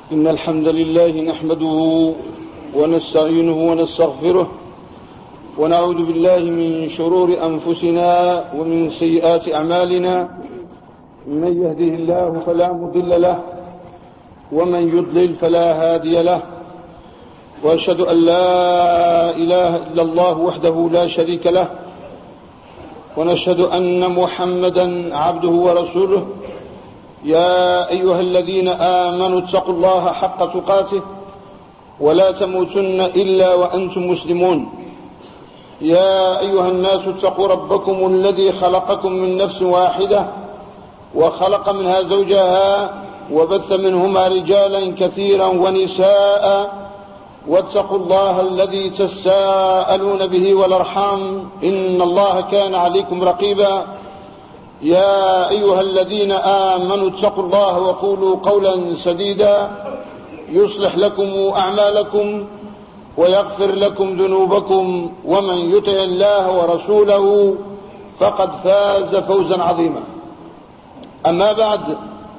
إن الحمد لله نحمده ونستعينه ونستغفره ونعوذ بالله من شرور أنفسنا ومن سيئات أعمالنا. من يهده الله فلا مضل له ومن يضلل فلا هادي له، وأشهد أن لا إله إلا الله وحده لا شريك له، ونشهد أن محمدا عبده ورسوله. يا أيها الذين آمنوا اتقوا الله حق تقاته ولا تموتن إلا وأنتم مسلمون. يا أيها الناس اتقوا ربكم الذي خلقكم من نفس واحدة وخلق منها زوجها وبث منهما رجالا كثيرا ونساء، واتقوا الله الذي تساءلون به والأرحام إن الله كان عليكم رقيبا. يا أيها الذين آمنوا اتقوا الله وقولوا قولا سديدا يصلح لكم أعمالكم ويغفر لكم ذنوبكم، ومن يطع الله ورسوله فقد فاز فوزا عظيما. أما بعد،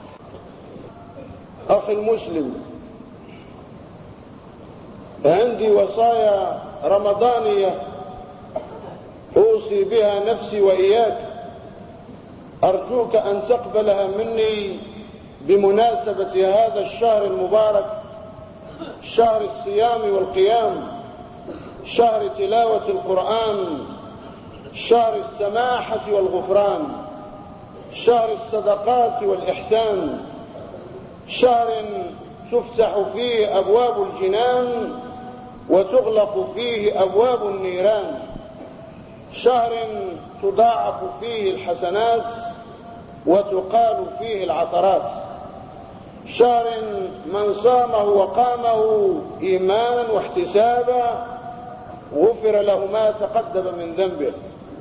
أخي المسلم، عندي وصايا رمضانية أوصي بها نفسي وإياك، أرجوك أن تقبلها مني بمناسبة هذا الشهر المبارك، شهر الصيام والقيام، شهر تلاوة القرآن، شهر السماحة والغفران، شهر الصدقات والإحسان، شهر تفتح فيه أبواب الجنان وتغلق فيه أبواب النيران، شهر تضاعف فيه الحسنات وتقال فيه العثرات، شهر من صامه وقامه إيمانا واحتسابا غفر له ما تقدم من ذنبه.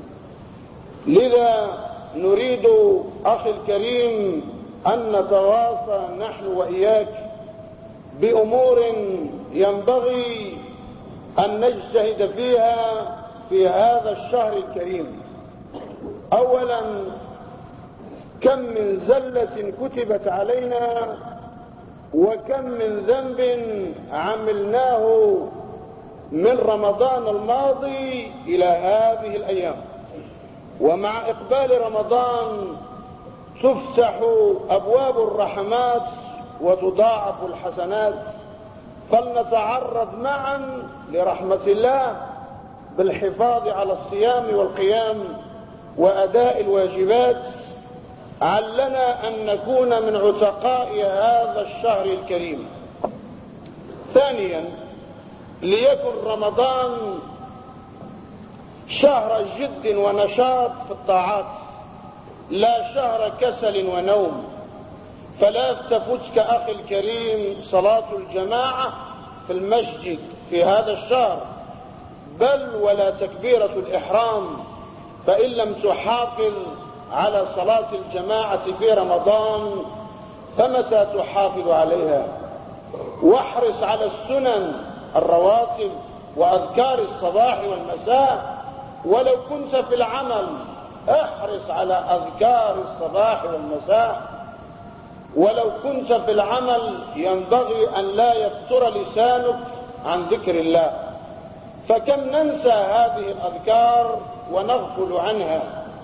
لذا نريد أخي الكريم أن نتواصى نحن وإياك بأمور ينبغي أن نجتهد فيها في هذا الشهر الكريم. أولا، كم من زلة كتبت علينا وكم من ذنب عملناه من رمضان الماضي إلى هذه الأيام، ومع إقبال رمضان تفتح أبواب الرحمات وتضاعف الحسنات، فلنتعرض معا لرحمة الله بالحفاظ على الصيام والقيام وأداء الواجبات، علنا أن نكون من عتقاء هذا الشهر الكريم. ثانيا، ليكن رمضان شهر جد ونشاط في الطاعات، لا شهر كسل ونوم، فلا تفتك أخي الكريم صلاة الجماعة في المسجد في هذا الشهر، بل ولا تكبيرة الإحرام، فإن لم تحافظ على صلاة الجماعة في رمضان فمتى تحافظ عليها؟ واحرص على السنن الرواتب وأذكار الصباح والمساء، ولو كنت في العمل احرص على أذكار الصباح والمساء، ولو كنت في العمل ينبغي أن لا يفتر لسانك عن ذكر الله، فكم ننسى هذه الأذكار ونغفل عنها.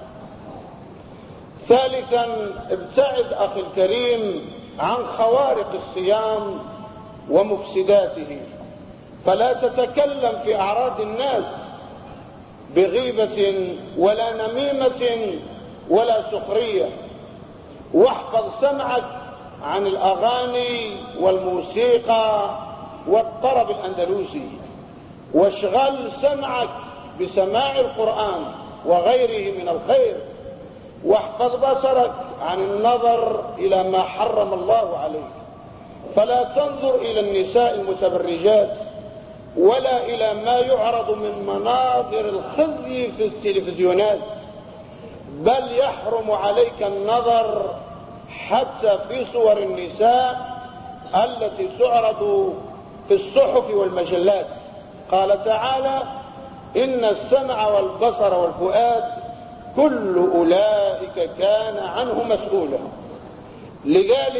ثالثا، ابتعد أخي الكريم عن خوارق الصيام ومفسداته، فلا تتكلم في أعراض الناس بغيبة ولا نميمة ولا سخرية، واحفظ سمعك عن الأغاني والموسيقى والطرب الأندلسي، واشغل سمعك بسماع القرآن وغيره من الخير، واحفظ بصرك عن النظر إلى ما حرم الله عليك، فلا تنظر إلى النساء المتبرجات ولا إلى ما يعرض من مناظر الخزي في التلفزيونات، بل يحرم عليك النظر حتى في صور النساء التي تعرض في الصحف والمجلات. قال تعالى: إن السمع والبصر والفؤاد كل أولئك كان عنه مسؤولا. لذلك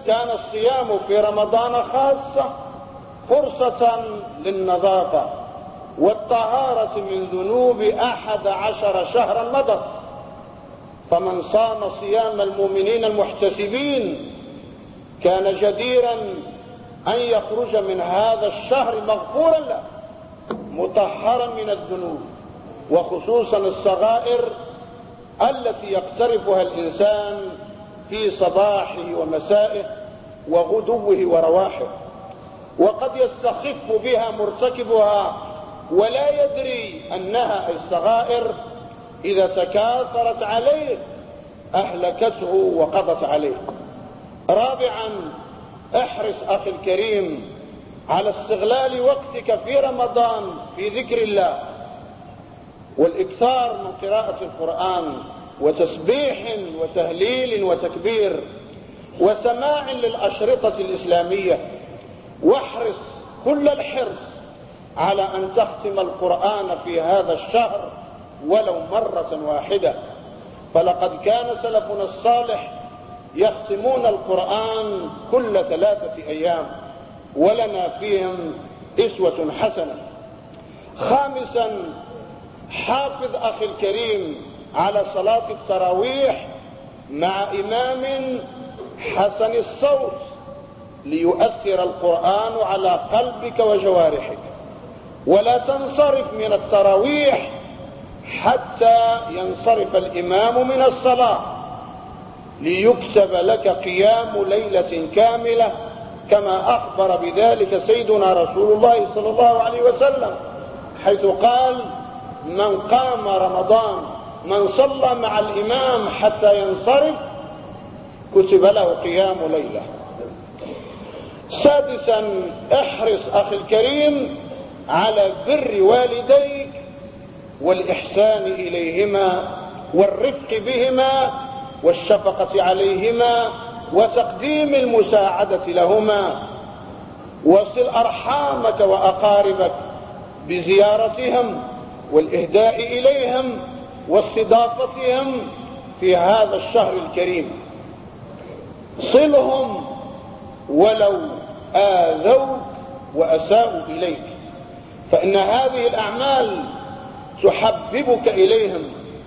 كان الصيام في رمضان خاصة فرصة للنظافة والطهارة من ذنوب 11 شهرا مضت، فمن صام صيام المؤمنين المحتسبين كان جديرا أن يخرج من هذا الشهر مغفورا له مطهرا من الذنوب، وخصوصا الصغائر التي يقترفها الإنسان في صباحه ومسائه وغدوه ورواحه، وقد يستخف بها مرتكبها ولا يدري أنها الصغائر إذا تكاثرت عليه أهلكته وقضت عليه. رابعا، احرص أخي الكريم على استغلال وقتك في رمضان في ذكر الله والإكثار من قراءة القرآن وتسبيح وتهليل وتكبير وسماع للأشرطة الإسلامية، واحرص كل الحرص على أن تختم القرآن في هذا الشهر ولو مرة واحدة، فلقد كان سلفنا الصالح يختمون القرآن كل 3 أيام ولنا فيهم أسوة حسنة. خامسا، حافظ أخي الكريم على صلاة التراويح مع إمام حسن الصوت ليؤثر القرآن على قلبك وجوارحك، ولا تنصرف من التراويح حتى ينصرف الإمام من الصلاة ليكتب لك قيام ليلة كاملة، كما أخبر بذلك سيدنا رسول الله صلى الله عليه وسلم حيث قال: من قام رمضان من صلى مع الإمام حتى ينصرف كتب له قيام ليلة. سادسا، احرص أخي الكريم على بر والديك والإحسان إليهما والرفق بهما والشفقة عليهما وتقديم المساعدة لهما، وصل أرحامك وأقاربك بزيارتهم والإهداء إليهم واستضافتهم في هذا الشهر الكريم. صلهم ولو آذوك وأساءوا إليك، فإن هذه الأعمال تحببك إليهم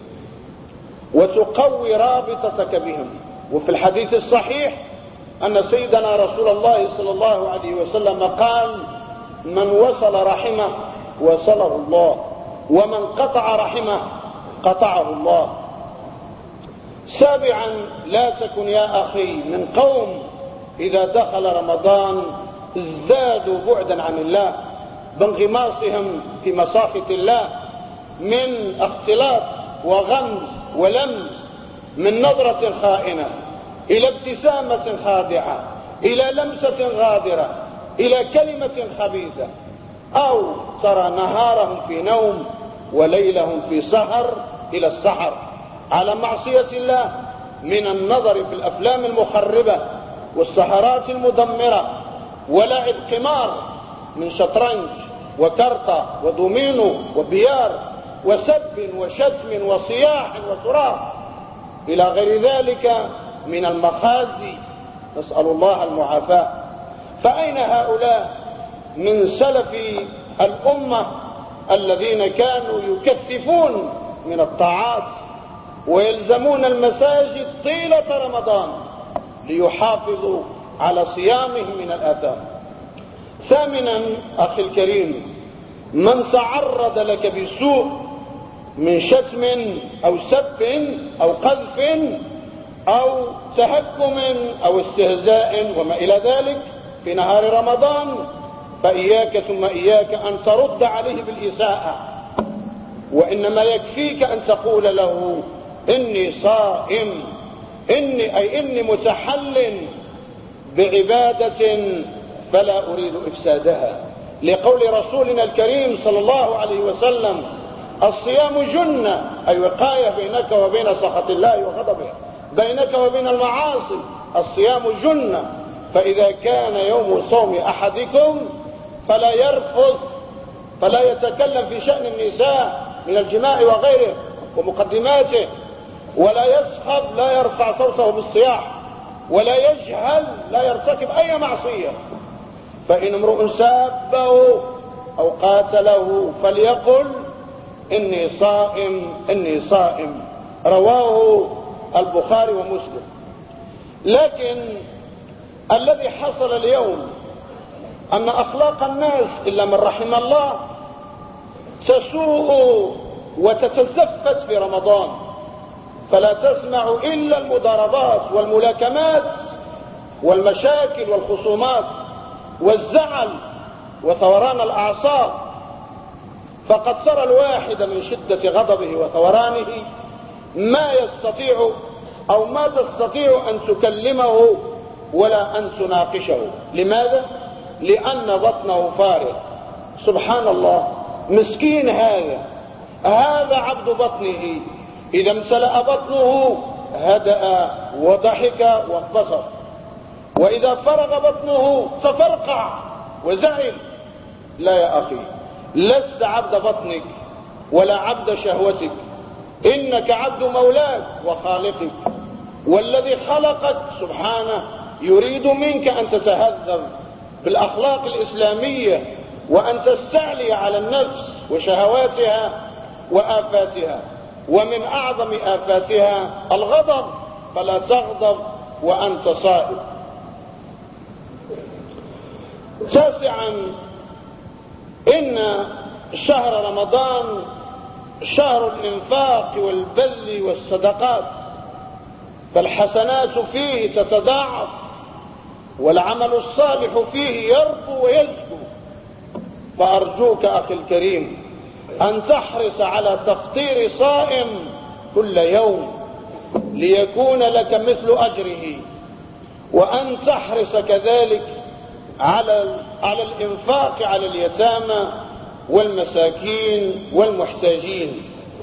وتقوي رابطتك بهم. وفي الحديث الصحيح أن سيدنا رسول الله صلى الله عليه وسلم قال: من وصل رحمه وصله الله، ومن قطع رحمه قطعه الله. سابعا، لا تكن يا أخي من قوم إذا دخل رمضان ازدادوا بعدا عن الله بانغماصهم في مساخط الله من اختلاط وغمز ولمس، من نظرة خائنة إلى ابتسامة خادعة إلى لمسة غادرة إلى كلمة خبيثة، أو ترى نهارهم في نوم وليلهم في سهر إلى السحر على معصية الله، من النظر في الأفلام المخربة والسهرات المدمرة ولعب قمار من شطرنج وكرطة ودومينو وبيار وسب وشتم وصياح وصراخ إلى غير ذلك من المخازي، نسأل الله المعافاة. فأين هؤلاء من سلف الأمة الذين كانوا يكثفون من الطاعات ويلزمون المساجد طيلة رمضان ليحافظوا على صيامهم من الآثام؟ ثامنا أخي الكريم، من تعرض لك بسوء من شتم أو سب أو قذف أو تهكم أو استهزاء وما إلى ذلك في نهار رمضان، فإياك ثم إياك أن ترد عليه بالإساءة، وإنما يكفيك أن تقول له: إني صائم، إني متحل بعبادة فلا أريد إفسادها، لقول رسولنا الكريم صلى الله عليه وسلم: الصيام جنة، أي وقاية بينك وبين سخط الله وغضبه، بينك وبين المعاصي. الصيام جنة، فإذا كان يوم صوم أحدكم فلا يرفض، فلا يتكلم في شأن النساء من الجماع وغيره ومقدماته، ولا يصخب، لا يرفع صوته بالصياح، ولا يجهل لا يرتكب أي معصية. فإن امرؤ سابه أو قاتله فليقل إني صائم إني صائم، رواه البخاري ومسلم. لكن الذي حصل اليوم أن أخلاق الناس إلا من رحم الله تسوء وتتزفت في رمضان، فلا تسمع إلا المضاربات والملاكمات والمشاكل والخصومات والزعل وثوران الأعصاب. فقد ترى الواحد من شدة غضبه وثورانه ما يستطيع أو ما تستطيع أن تكلمه ولا أن تناقشه. لماذا؟ لأن بطنه فارغ. سبحان الله، مسكين هذا عبد بطنه، إذا امتلأ بطنه هدأ وضحك وانبسط، وإذا فرغ بطنه تفرقع وزعل. لا يا أخي، لست عبد بطنك ولا عبد شهوتك، إنك عبد مولاك وخالقك، والذي خلقك سبحانه يريد منك أن تتهذب بالأخلاق الإسلامية وأن تستعلي على النفس وشهواتها وآفاتها، ومن أعظم آفاتها الغضب، فلا تغضب وأنت صائم. تاسعا، إن شهر رمضان شهر الإنفاق والبذل والصدقات، فالحسنات فيه تتضاعف والعمل الصالح فيه يربو ويزكو. فأرجوك أخي الكريم أن تحرص على تفطير صائم كل يوم ليكون لك مثل أجره، وأن تحرص كذلك على الإنفاق على اليتامى والمساكين والمحتاجين،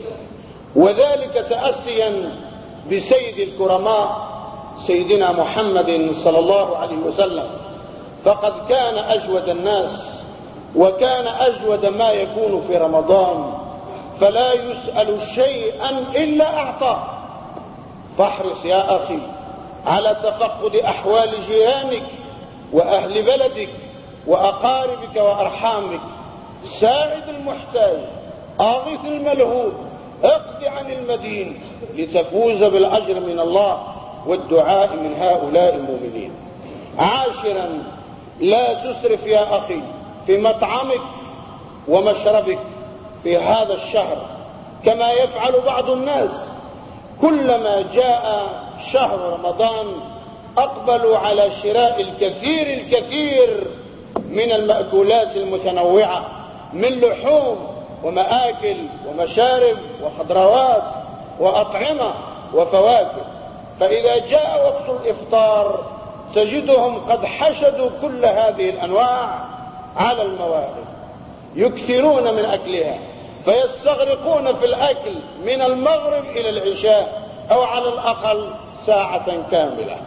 وذلك تأسيا بسيد الكرماء سيدنا محمد صلى الله عليه وسلم، فقد كان أجود الناس وكان أجود ما يكون في رمضان، فلا يسأل شيئا إلا أعطاه. فاحرص يا أخي على تفقد أحوال جيرانك وأهل بلدك وأقاربك وأرحامك، ساعد المحتاج، أغث الملهوف، اقض عن المدين، لتفوز بالأجر من الله والدعاء من هؤلاء المؤمنين. عاشرا، لا تسرف يا أخي في مطعمك ومشربك في هذا الشهر كما يفعل بعض الناس. كلما جاء شهر رمضان أقبلوا على شراء الكثير من المأكولات المتنوعة من لحوم ومآكل ومشارب وخضروات وأطعمة وفواكه، فإذا جاء وقت الإفطار تجدهم قد حشدوا كل هذه الأنواع على الموائد، يكثرون من أكلها، فيستغرقون في الأكل من المغرب إلى العشاء أو على الأقل ساعة كاملة.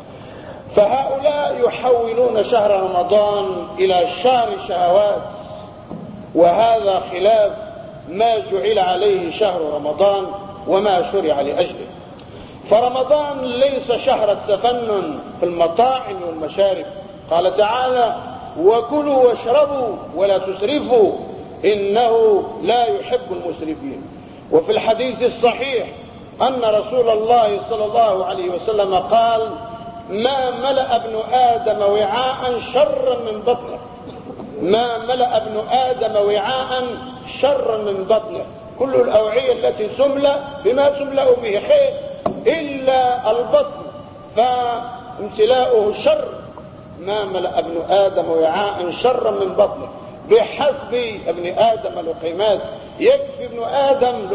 فهؤلاء يحولون شهر رمضان إلى شهر شهوات، وهذا خلاف ما جعل عليه شهر رمضان وما شرع لأجله. فرمضان ليس شهر التفنن في المطاعم والمشارب، قال تعالى: وكلوا واشربوا ولا تسرفوا إنه لا يحب المسرفين. وفي الحديث الصحيح أن رسول الله صلى الله عليه وسلم قال: ما ملأ ابن آدم وعاء شرا من بطنه، ما ملأ ابن آدم وعاء شرا من بطنه، كل الأوعية التي تملأ بما تملأ به خير إلا البطن فامتلاؤه شر. ما ملأ ابن آدم وعاء شرا من بطنه، بحسب ابن آدم لقيمات، يكفي ابن آدم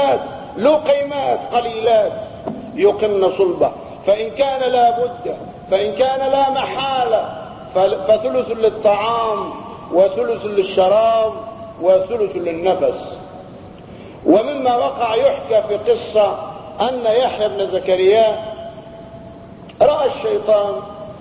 لقيمات قليلات يقمن صلبه، فإن كان لا بد، فإن كان لا محالة، فثلث للطعام وثلث للشراب وثلث للنفس. ومما وقع يحكى في قصة أن يحيى بن زكريا رأى الشيطان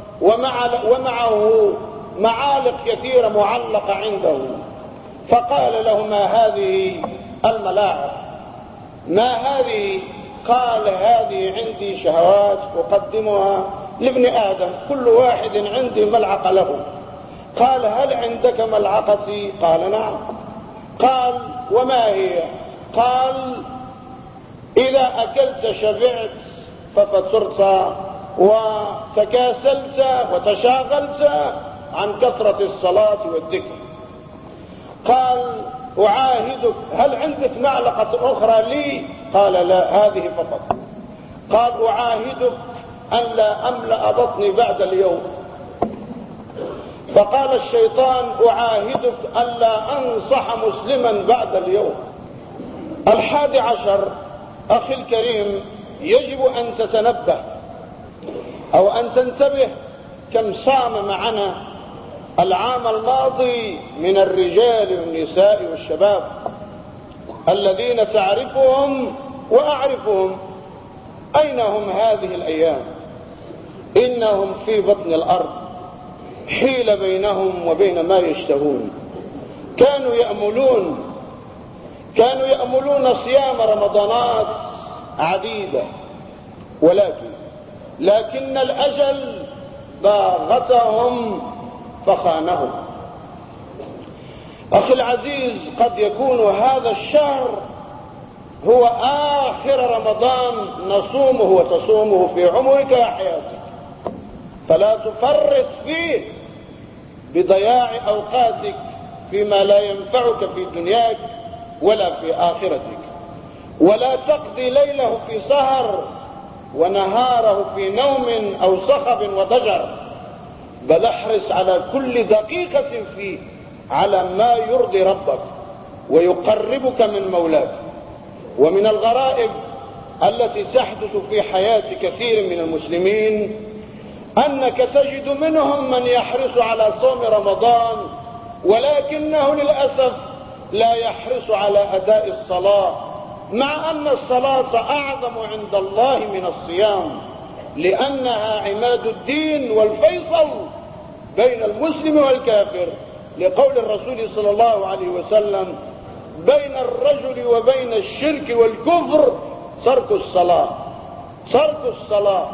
ومعه معالق كثيرة معلقة عنده، فقال له: ما هذه الملاعق؟ ما هذه؟ قال: هذه عندي شهوات أقدمها لابن آدم كل واحد عندي ملعقة له. قال هل عندك ملعقتي؟ قال نعم. قال وما هي؟ قال إذا أكلت شبعت ففترت وتكاسلت وتشاغلت عن كثرة الصلاة والذكر. قال أعاهدك هل عندك معلقة أخرى لي؟ قال لا، هذه فقط. قال أعاهدك أن لا أملأ بطني بعد اليوم. فقال الشيطان أعاهدك أن لا أنصح مسلما بعد اليوم. 11 أخي الكريم، يجب أن تتنبه أو أن تنتبه كم صام معنا العام الماضي من الرجال والنساء والشباب الذين تعرفهم وأعرفهم. أين هم هذه الأيام؟ إنهم في بطن الأرض، حيل بينهم وبين ما يشتهون. كانوا يأملون صيام رمضانات عديدة، لكن الأجل باغتهم فخانهم. أخي العزيز، قد يكون هذا الشهر هو آخر رمضان نصومه وتصومه في عمرك وحياتك، فلا تفرط فيه بضياع أوقاتك فيما لا ينفعك في دنياك ولا في آخرتك، ولا تقضي ليله في سهر ونهاره في نوم أو صخب وضجر، بل احرص على كل دقيقة فيه على ما يرضي ربك ويقربك من مولاك. ومن الغرائب التي تحدث في حياة كثير من المسلمين أنك تجد منهم من يحرص على صوم رمضان ولكنه للأسف لا يحرص على أداء الصلاة، مع أن الصلاة أعظم عند الله من الصيام، لأنها عماد الدين والفيصل بين المسلم والكافر، لقول الرسول صلى الله عليه وسلم: بين الرجل وبين الشرك والكفر ترك الصلاة.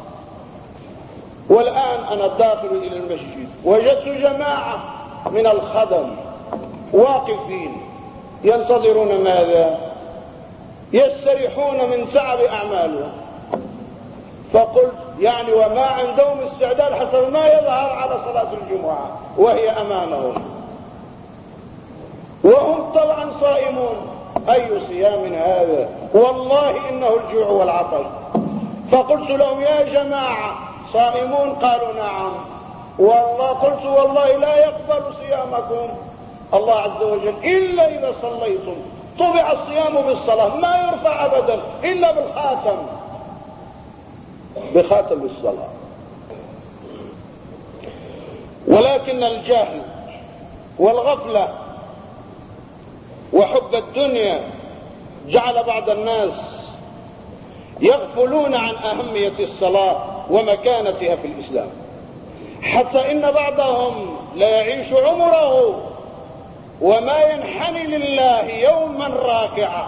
والآن أنا داخل إلى المسجد وجدت جماعة من الخدم واقفين ينتظرون ماذا؟ يستريحون من تعب أعمالهم. فقلت يعني وما عندهم استعداد حسب ما يظهر على صلاة الجمعة وهي أمامهم، وهم طبعا صائمون. أي صيام هذا؟ والله إنه الجوع والعطش. فقلت لهم يا جماعة صائمون؟ قالوا نعم. والله قلت والله لا يقبل صيامكم الله عز وجل إلا إذا صليتم. طبع الصيام بالصلاة، ما يرفع أبدا إلا بخاتم الصلاة. ولكن الجهل والغفلة وحب الدنيا جعل بعض الناس يغفلون عن أهمية الصلاة ومكانتها في الإسلام، حتى إن بعضهم لا يعيش عمره وما ينحني لله يوما راكعا.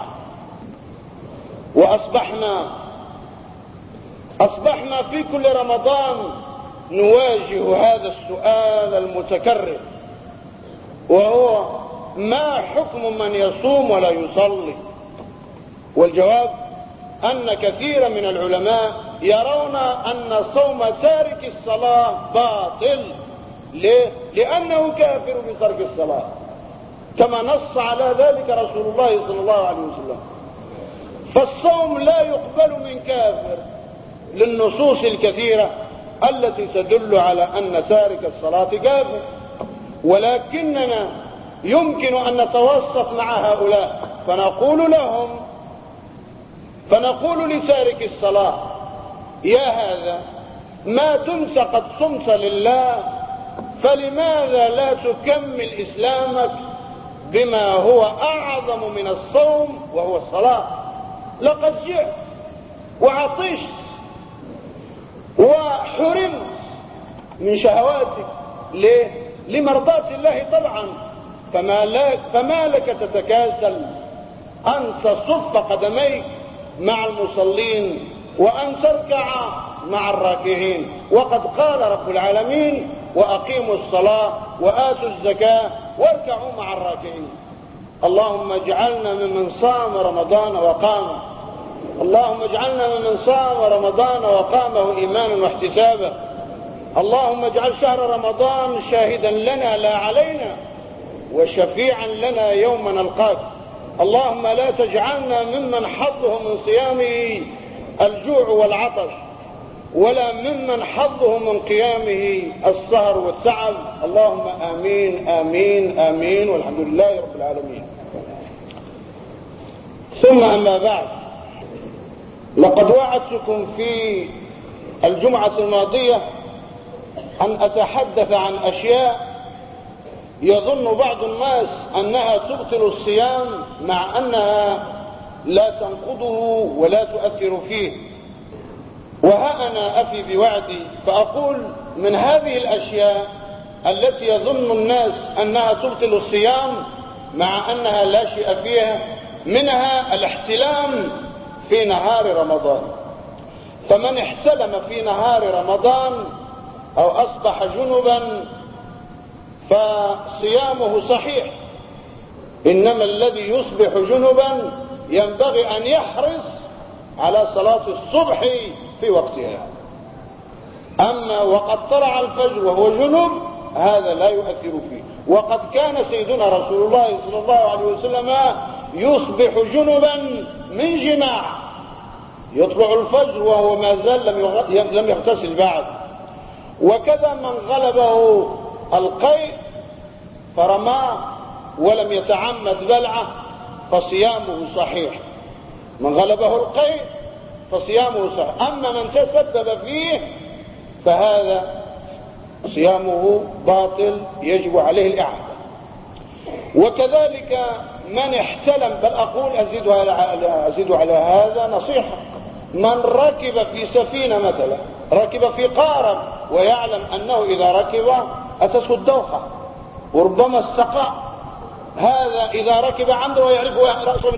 وأصبحنا في كل رمضان نواجه هذا السؤال المتكرر، وهو ما حكم من يصوم ولا يصلي؟ والجواب أن كثيرا من العلماء يرون أن صوم تارك الصلاة باطل. ليه؟ لأنه كافر بترك الصلاة، كما نص على ذلك رسول الله صلى الله عليه وسلم. فالصوم لا يقبل من كافر للنصوص الكثيرة التي تدل على أن تارك الصلاة كافر. ولكننا يمكن أن نتوسط مع هؤلاء فنقول لتارك الصلاة: يا هذا ما دمت قد صمت لله فلماذا لا تكمل إسلامك بما هو أعظم من الصوم وهو الصلاة؟ لقد جئت وعطشت وحرمت من شهواتك. ليه؟ لمرضاة الله طبعا. فما لك تتكاسل أن تصف قدميك مع المصلين وأن تركع مع الراكعين. وقد قال رب العالمين: وأقيموا الصلاة وآتوا الزكاة واركعوا مع الراكعين. اللهم اجعلنا ممن صام رمضان وقامه، اللهم اجعلنا ممن صام رمضان وقامه إيمانا واحتسابا. اللهم اجعل شهر رمضان شاهدا لنا لا علينا وشفيعا لنا يوم نلقاك. اللهم لا تجعلنا ممن حظه من صيامه الجوع والعطش، ولا ممن حظه من قيامه السهر والتعب. اللهم آمين آمين آمين، والحمد لله رب العالمين. ثم أما بعد، لقد وعدتكم في الجمعة الماضية أن أتحدث عن أشياء يظن بعض الناس أنها تبطل الصيام، مع أنها لا تنقضه ولا تؤثر فيه. وها أنا أفي بوعدي فأقول: من هذه الأشياء التي يظن الناس أنها تبطل الصيام مع أنها لا شيء فيها، منها الاحتلام في نهار رمضان. فمن احتلم في نهار رمضان أو أصبح جنبا فصيامه صحيح، إنما الذي يصبح جنبا ينبغي أن يحرص على صلاة الصبح في وقتها. أما وقد طلع الفجر وهو جنب هذا لا يؤثر فيه. وقد كان سيدنا رسول الله صلى الله عليه وسلم يصبح جنبا من جماع، يطلع الفجر وهو ما زال لم يغتسل بعد. وكذا من غلبه القيء فرماه ولم يتعمد بلعه فصيامه صحيح. من غلبه القيء فصيامه صحيح. أما من تسبب فيه فهذا صيامه باطل، يجب عليه الإعادة. وكذلك من احتلم، بل أقول أزيد على هذا نصيحة: من ركب في سفينة مثلا، ركب في قارب ويعلم أنه إذا ركب أتته الدوخة وربما السقاء، هذا إذا ركب عمده ويعرف رأسه.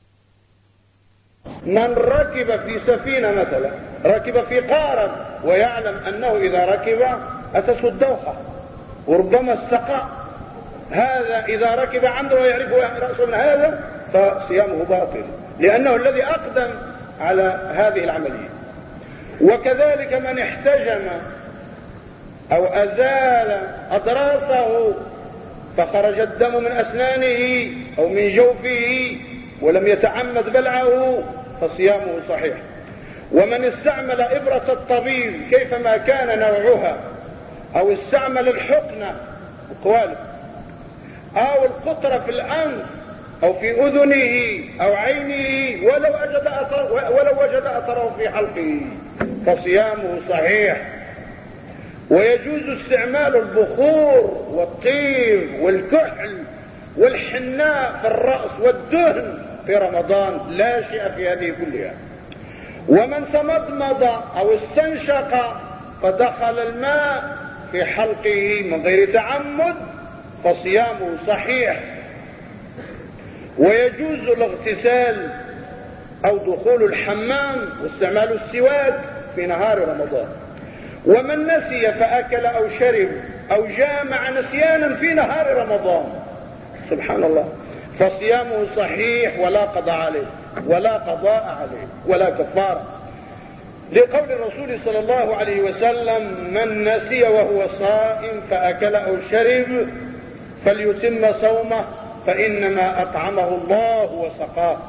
من ركب في سفينة مثلا، ركب في قارب ويعلم أنه إذا ركب أتته الدوخة وربما السقاء، هذا إذا ركب عمده ويعرف رأسه من هذا فصيامه باطل، لأنه الذي أقدم على هذه العملية. وكذلك من احتجم أو أزال أضراسه فخرج الدم من أسنانه أو من جوفه ولم يتعمد بلعه فصيامه صحيح. ومن استعمل إبرة الطبيب كيفما كان نوعها، أو استعمل الحقنة القوالب أو القطرة في الأنف أو في أذنه أو عينه ولو وجد أثره في حلقه فصيامه صحيح. ويجوز استعمال البخور والطيب والكحل والحناء في الرأس والدهن في رمضان، لا شيء في هذه كلها. ومن تمضمض أو استنشق فدخل الماء في حلقه من غير تعمد فصيامه صحيح. ويجوز الاغتسال أو دخول الحمام واستعمال السواك في نهار رمضان. ومن نسي فأكل أو شرب أو جامع نسيانا في نهار رمضان، سبحان الله، فصيامه صحيح ولا قضاء عليه ولا كفارة، لقول الرسول صلى الله عليه وسلم: من نسي وهو صائم فأكل أو شرب فليتم صومه فإنما أطعمه الله وسقاه.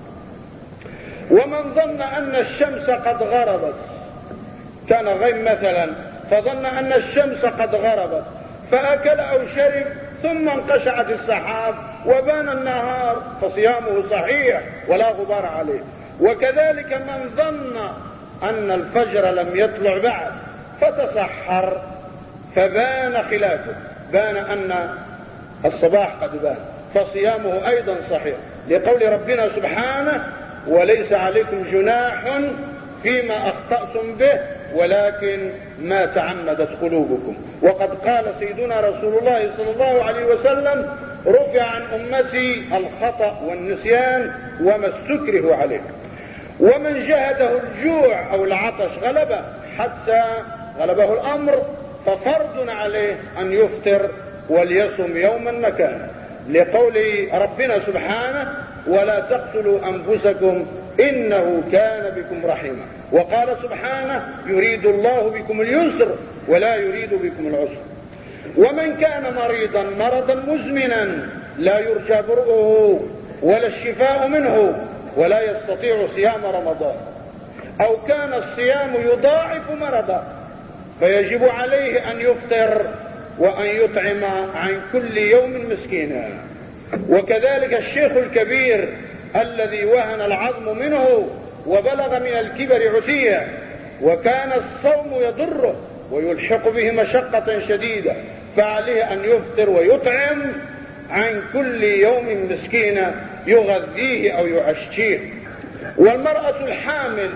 ومن ظن أن الشمس قد غربت، كان غيم مثلا فظن أن الشمس قد غربت فأكل أو شرب ثم انقشعت السحاب وبان النهار فصيامه صحيح ولا غبار عليه. وكذلك من ظن أن الفجر لم يطلع بعد فتسحر فبان خلافه، بان أن الصباح قد بان، فصيامه أيضا صحيح، لقول ربنا سبحانه: وليس عليكم جناح فيما أخطأتم به ولكن ما تعمدت قلوبكم. وقد قال سيدنا رسول الله صلى الله عليه وسلم: رفع عن أمتي الخطأ والنسيان وما استكره عليه. ومن جهده الجوع أو العطش غلبه حتى غلبه الأمر، ففرض عليه أن يفطر وليصم يوما مكانه، لقول ربنا سبحانه: ولا تقتلوا أنفسكم إنه كان بكم رحيما. وقال سبحانه: يريد الله بكم اليسر ولا يريد بكم العسر. ومن كان مرضا مزمنا لا يرجى برؤه ولا الشفاء منه ولا يستطيع صيام رمضان، أو كان الصيام يضاعف مرضه، فيجب عليه أن يفطر وأن يطعم عن كل يوم مسكينا. وكذلك الشيخ الكبير الذي وهن العظم منه وبلغ من الكبر عتيا، وكان الصوم يضره ويلحق به مشقة شديدة، فعليه أن يفطر ويطعم عن كل يوم مسكينا يغذيه أو يعشيه. والمرأة الحامل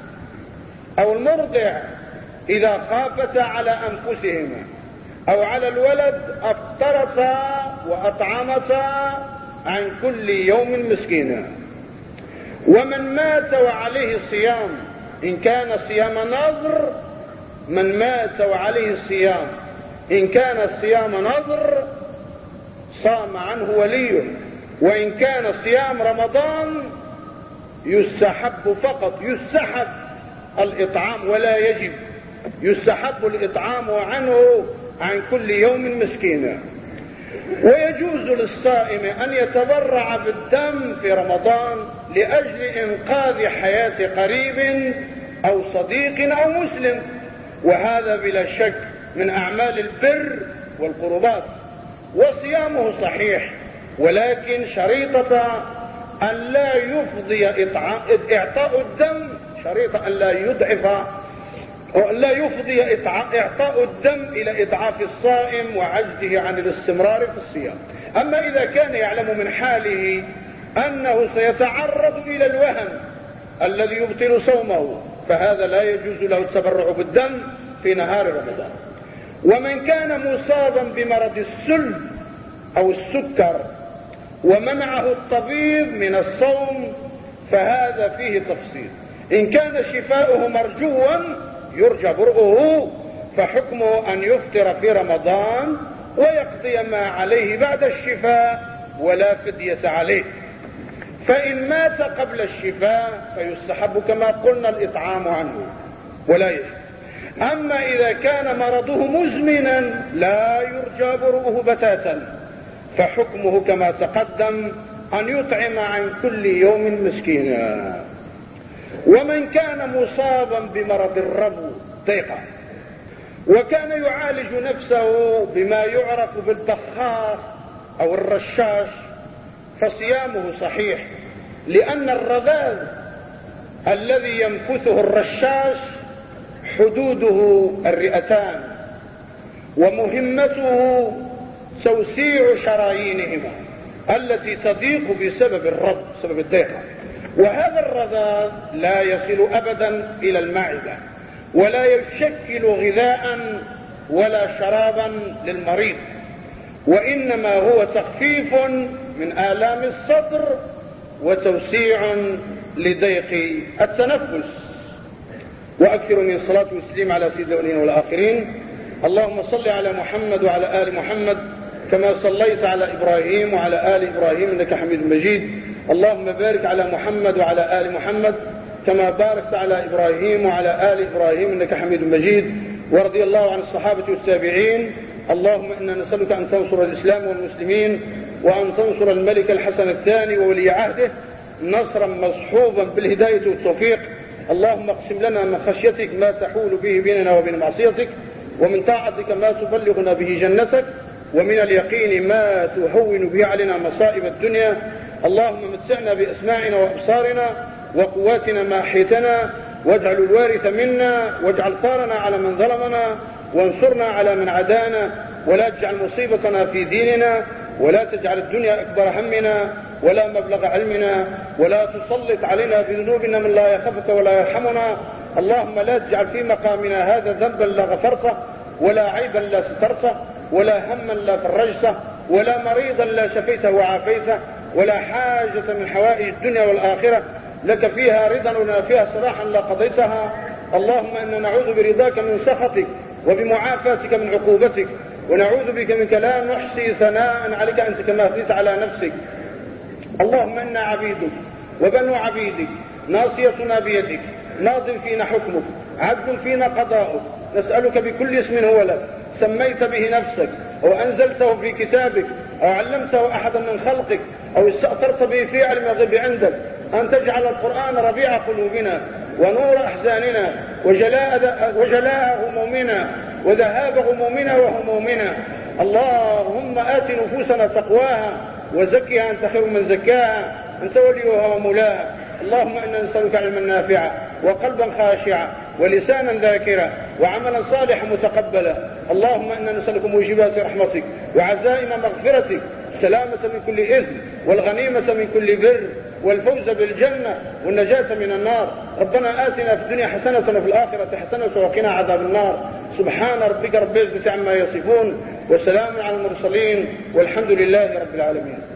أو المرضع إذا خافتا على أنفسهما أو على الولد أفطرتا وأطعمتا عن كل يوم مسكينا. ومن مات وعليه صيام إن كان صيام نظر، من مات وعليه صيام إن كان الصيام نظر صام عنه وليه، وإن كان صيام رمضان يستحب فقط، يستحب الإطعام ولا يجب، يستحب الإطعام عنه عن كل يوم مسكينا. ويجوز للصائم أن يتبرع بالدم في رمضان لأجل إنقاذ حياة قريب أو صديق أو مسلم، وهذا بلا شك من أعمال البر والقربات. وصيامه صحيح، ولكن شريطة أن لا يفضي إعطاء الدم، شريطة أن لا يضعف لا يفضي إعطاء الدم إلى إضعاف الصائم وعجزه عن الاستمرار في الصيام. أما إذا كان يعلم من حاله أنه سيتعرض إلى الوهن الذي يبطل صومه، فهذا لا يجوز له التبرع بالدم في نهار رمضان. ومن كان مصابا بمرض السل أو السكر ومنعه الطبيب من الصوم فهذا فيه تفصيل. إن كان شفاؤه مرجوا يرجى برؤه، فحكمه أن يفطر في رمضان ويقضي ما عليه بعد الشفاء ولا فدية عليه. فإن مات قبل الشفاء فيستحب كما قلنا الإطعام عنه ولا يجب. أما إذا كان مرضه مزمنا لا يرجى برؤه بتاتا، فحكمه كما تقدم أن يطعم عن كل يوم مسكينا. ومن كان مصابا بمرض الربو ضيقة وكان يعالج نفسه بما يعرف بالبخاخ أو الرشاش فصيامه صحيح، لأن الرذاذ الذي ينفثه الرشاش حدوده الرئتان، ومهمته توسيع شرايينهما التي تضيق بسبب الرب، بسبب الضيقة. وهذا الرذاذ لا يصل أبدا إلى المعدة ولا يشكل غذاء ولا شرابا للمريض، وإنما هو تخفيف من آلام الصدر وتوسيع لضيق التنفس. وأكثر من الصلاة والسلام على سيد الأولين والآخرين. اللهم صل على محمد وعلى آل محمد كما صليت على إبراهيم وعلى آل إبراهيم إنك حميد مجيد. اللهم بارك على محمد وعلى آل محمد كما باركت على إبراهيم وعلى آل إبراهيم إنك حميد مجيد. ورضي الله عن الصحابة والتابعين. اللهم إنا نسألك أن تنصر الإسلام والمسلمين، وأن تنصر الملك الحسن الثاني وولي عهده نصرا مصحوبا بالهداية والتوفيق. اللهم اقسم لنا من خشيتك ما تحول به بيننا وبين معصيتك، ومن طاعتك ما تبلغنا به جنتك، ومن اليقين ما تهون به علينا مصائب الدنيا. اللهم متعنا بأسماعنا وأبصارنا وقواتنا ما أحيتنا، واجعل الوارث منا، واجعل ثارنا على من ظلمنا، وانصرنا على من عدانا، ولا تجعل مصيبتنا في ديننا، ولا تجعل الدنيا أكبر همنا ولا مبلغ علمنا، ولا تسلط علينا بذنوبنا من لا يخافك ولا يرحمنا. اللهم لا تجعل في مقامنا هذا ذنبا لا غفرته، ولا عيبا لا سترته، ولا هما لا فرجته، ولا مريضا لا شفيته وعافيته، ولا حاجة من حوائج الدنيا والآخرة لك فيها رضا ولا فيها صلاحا لا قضيتها اللهم إنا نعوذ برضاك من سخطك وبمعافاتك من عقوبتك، ونعوذ بك منك لا نحصي ثناء عليك أنت كما أثنيت على نفسك. اللهم إنا عبيدك وبنو عبيدك، ناصيتنا بيدك، ماض فينا حكمك، عدل فينا قضاؤك، نسألك بكل اسم هو لك سميت به نفسك أو أنزلته في كتابك أو علمته أحدا من خلقك أو استأثرت به في علم الغيب عندك أن تجعل القرآن ربيع قلوبنا ونور أحزاننا وجلاء همومنا وذهاب غمومنا وهمومنا. اللهم آت نفوسنا تقواها وزكها أنت خير من زكاها أنت وليها ومولاها. اللهم إنا نسألك علما نافعا وقلبا خاشعا ولسانا ذاكرا وعملا صالحا متقبلا. اللهم إنا نسألك موجبات رحمتك وعزائم مغفرتك، السلامة من كل إثم والغنيمة من كل بر والفوز بالجنة والنجاة من النار. ربنا آتنا في الدنيا حسنة وفي الآخرة حسنة وقنا عذاب النار. سبحان ربك رب العزة عما يصفون وسلام على المرسلين والحمد لله رب العالمين.